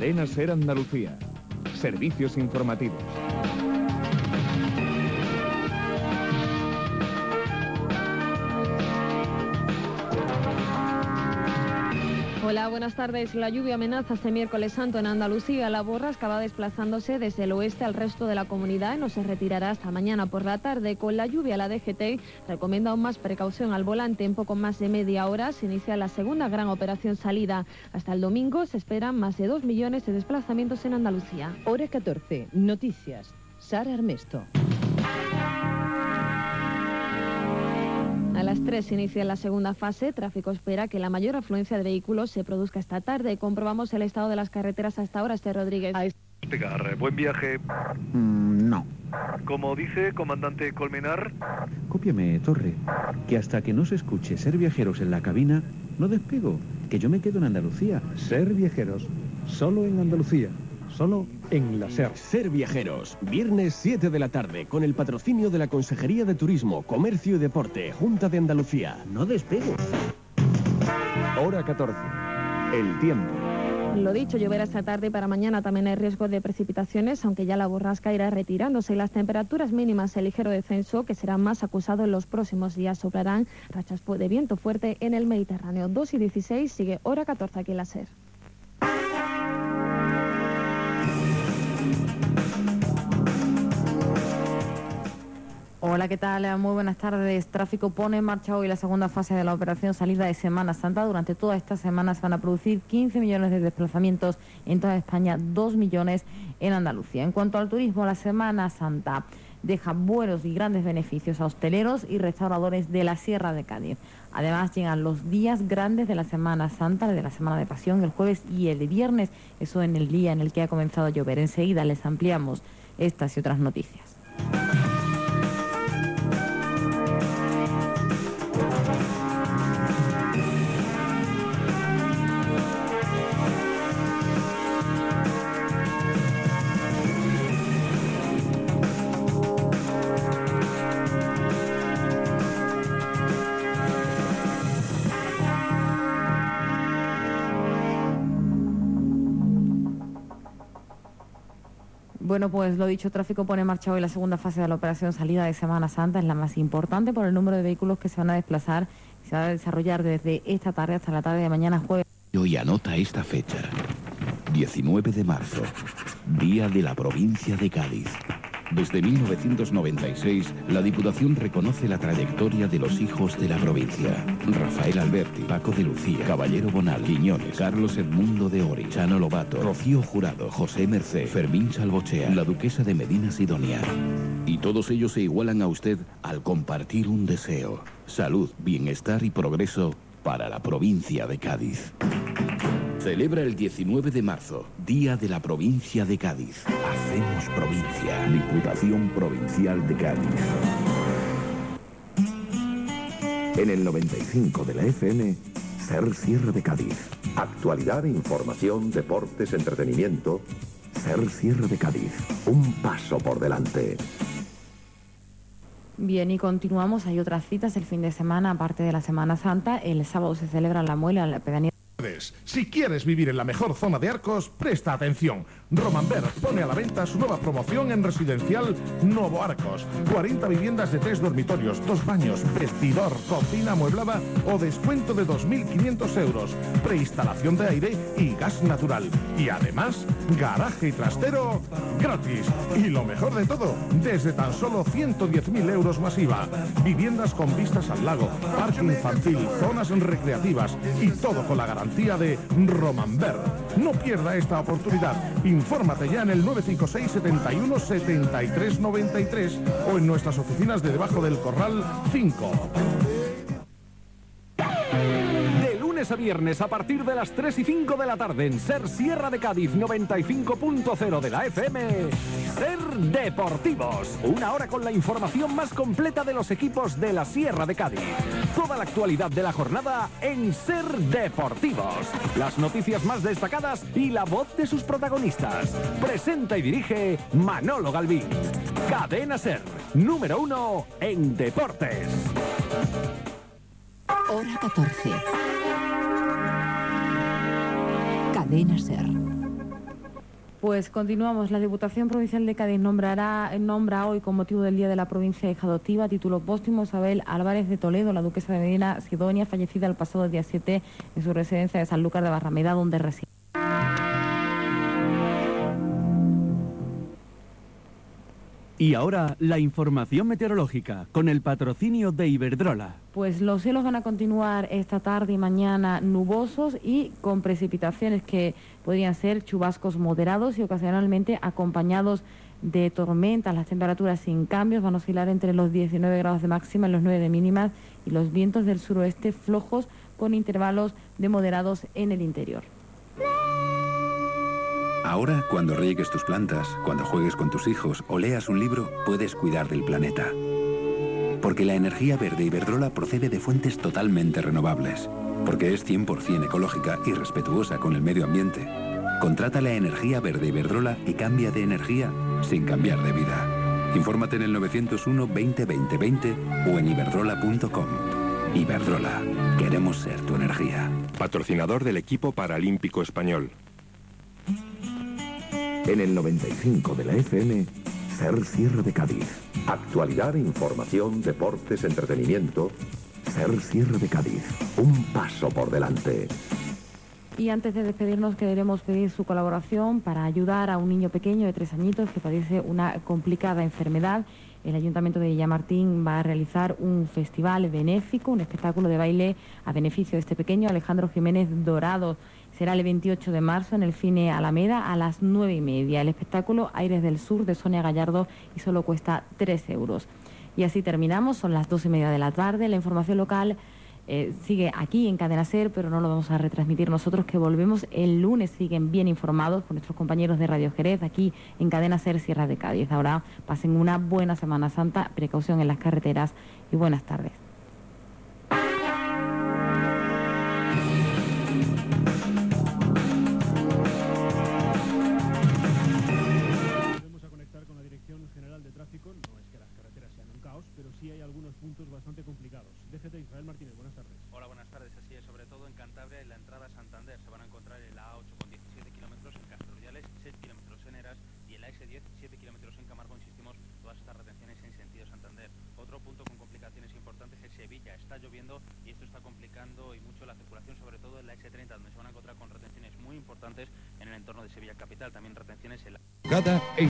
Cadena SER Andalucía. Servicios informativos. Hola, buenas tardes. La lluvia amenaza este miércoles santo en Andalucía. La borrasca va desplazándose desde el oeste al resto de la comunidad y no se retirará hasta mañana por la tarde. Con la lluvia, la DGT recomienda aún más precaución al volante. En poco más de media hora se inicia la segunda gran operación salida. Hasta el domingo se esperan más de 2 millones de desplazamientos en Andalucía. Hora 14. Noticias. Sara Armesto. A las 3 se inicia la segunda fase. Tráfico espera que la mayor afluencia de vehículos se produzca esta tarde. Comprobamos el estado de las carreteras hasta ahora, Rodríguez. Buen viaje. No. Como dice, comandante Colmenar. Cópiame, Torre, que hasta que no se escuche Ser Viajeros en la cabina, no despego, que yo me quedo en Andalucía. Ser Viajeros, solo en Andalucía. Solo en la SER. Ser Viajeros, viernes 7 de la tarde, con el patrocinio de la Consejería de Turismo, Comercio y Deporte, Junta de Andalucía. No despego. Hora 14. El tiempo. Lo dicho, lloverá esta tarde y para mañana también hay riesgo de precipitaciones, aunque ya la borrasca irá retirándose y las temperaturas mínimas en ligero descenso, que será más acusado en los próximos días. Soplarán rachas de viento fuerte en el Mediterráneo. 2:16, sigue Hora 14 aquí en la SER. Hola, ¿qué tal? Muy buenas tardes. Tráfico pone en marcha hoy la segunda fase de la operación salida de Semana Santa. Durante toda esta semana se van a producir 15 millones de desplazamientos en toda España, 2 millones en Andalucía. En cuanto al turismo, la Semana Santa deja buenos y grandes beneficios a hosteleros y restauradores de la Sierra de Cádiz. Además, llegan los días grandes de la Semana Santa, de la Semana de Pasión, el jueves y el viernes, eso en el día en el que ha comenzado a llover. Enseguida les ampliamos estas y otras noticias. Bueno, pues lo dicho, tráfico pone en marcha hoy la segunda fase de la operación salida de Semana Santa. Es la más importante por el número de vehículos que se van a desplazar. Se va a desarrollar desde esta tarde hasta la tarde de mañana jueves. Hoy anota esta fecha. 19 de marzo, Día de la Provincia de Cádiz. Desde 1996, la Diputación reconoce la trayectoria de los hijos de la provincia. Rafael Alberti, Paco de Lucía, Caballero Bonal, Quiñones, Carlos Edmundo de Ori, Chano Lobato, Rocío Jurado, José Mercé, Fermín Salvochea, la Duquesa de Medina Sidonia. Y todos ellos se igualan a usted al compartir un deseo: salud, bienestar y progreso para la provincia de Cádiz. Celebra el 19 de marzo, Día de la Provincia de Cádiz. Hacemos provincia. Diputación Provincial de Cádiz. En el 95 de la FM, Ser Sierra de Cádiz. Actualidad, información, deportes, entretenimiento. Ser Sierra de Cádiz. Un paso por delante. Bien, y continuamos. Hay otras citas el fin de semana, aparte de la Semana Santa. El sábado se celebra la muela en la pedanía. Si quieres vivir en la mejor zona de Arcos, presta atención. Romanber pone a la venta su nueva promoción en residencial Novo Arcos. 40 viviendas de 3 dormitorios, 2 baños, vestidor, cocina amueblada o descuento de 2.500 euros. Preinstalación de aire y gas natural. Y además, garaje y trastero gratis. Y lo mejor de todo, desde tan solo 110.000 euros más IVA. Viviendas con vistas al lago, parque infantil, zonas recreativas y todo con la garantía de Romanber. No pierda esta oportunidad. Infórmate ya en el 956 71 73 93 o en nuestras oficinas de debajo del Corral 5. De lunes a viernes a partir de las 3 y 5 de la tarde en Ser Sierra de Cádiz 95.0 de la FM, Ser Deportivos. Una hora con la información más completa de los equipos de la Sierra de Cádiz. Toda la actualidad de la jornada en Ser Deportivos. Las noticias más destacadas y la voz de sus protagonistas. Presenta y dirige Manolo Galvín. Cadena Ser, número 1 en deportes. Hora 14. Cadena Ser. Pues continuamos. La Diputación Provincial de Cádiz nombra hoy, con motivo del Día de la Provincia Hija Adoptiva, a título póstumo, Isabel Álvarez de Toledo, la duquesa de Medina Sidonia, fallecida el pasado día 7 en su residencia de Sanlúcar de Barrameda, donde reside. Y ahora la información meteorológica con el patrocinio de Iberdrola. Pues los cielos van a continuar esta tarde y mañana nubosos y con precipitaciones que podrían ser chubascos moderados y ocasionalmente acompañados de tormentas. Las temperaturas sin cambios van a oscilar entre los 19 grados de máxima y los 9 de mínimas, y los vientos del suroeste flojos con intervalos de moderados en el interior. Ahora, cuando riegues tus plantas, cuando juegues con tus hijos o leas un libro, puedes cuidar del planeta. Porque la energía verde Iberdrola procede de fuentes totalmente renovables. Porque es 100% ecológica y respetuosa con el medio ambiente. Contrata la energía verde Iberdrola y cambia de energía sin cambiar de vida. Infórmate en el 901 20 20 20 o en iberdrola.com. Iberdrola. Queremos ser tu energía. Patrocinador del equipo paralímpico español. En el 95 de la FM, Ser Sierra de Cádiz. Actualidad, información, deportes, entretenimiento. Ser Sierra de Cádiz. Un paso por delante. Y antes de despedirnos, queremos pedir su colaboración para ayudar a un niño pequeño de 3 añitos que padece una complicada enfermedad. El Ayuntamiento de Villamartín va a realizar un festival benéfico, un espectáculo de baile a beneficio de este pequeño Alejandro Jiménez Dorado. Será el 28 de marzo en el Cine Alameda a las 9:30. El espectáculo Aires del Sur de Sonia Gallardo y solo cuesta 3 euros. Y así terminamos, son las 2:30 de la tarde. La información local sigue aquí en Cadena Ser, pero no lo vamos a retransmitir nosotros, que volvemos el lunes. Siguen bien informados con nuestros compañeros de Radio Jerez aquí en Cadena Ser Sierra de Cádiz. Ahora pasen una buena Semana Santa, precaución en las carreteras y buenas tardes. Bastante complicados. DGT, Israel Martínez, buenas tardes. Hola, buenas tardes. Así es, sobre todo en Cantabria, en la entrada a Santander se van a encontrar en la A8 con 17 kilómetros, en Castrojales 6 kilómetros en Heras y en la S10 7 kilómetros en Camargo. Insistimos, todas estas retenciones en sentido Santander. Otro punto con complicaciones importantes es Sevilla. Está lloviendo y esto está complicando y mucho la circulación, sobre todo en la S30, donde se van a encontrar con retenciones muy importantes en el entorno de Sevilla capital. También retenciones en la...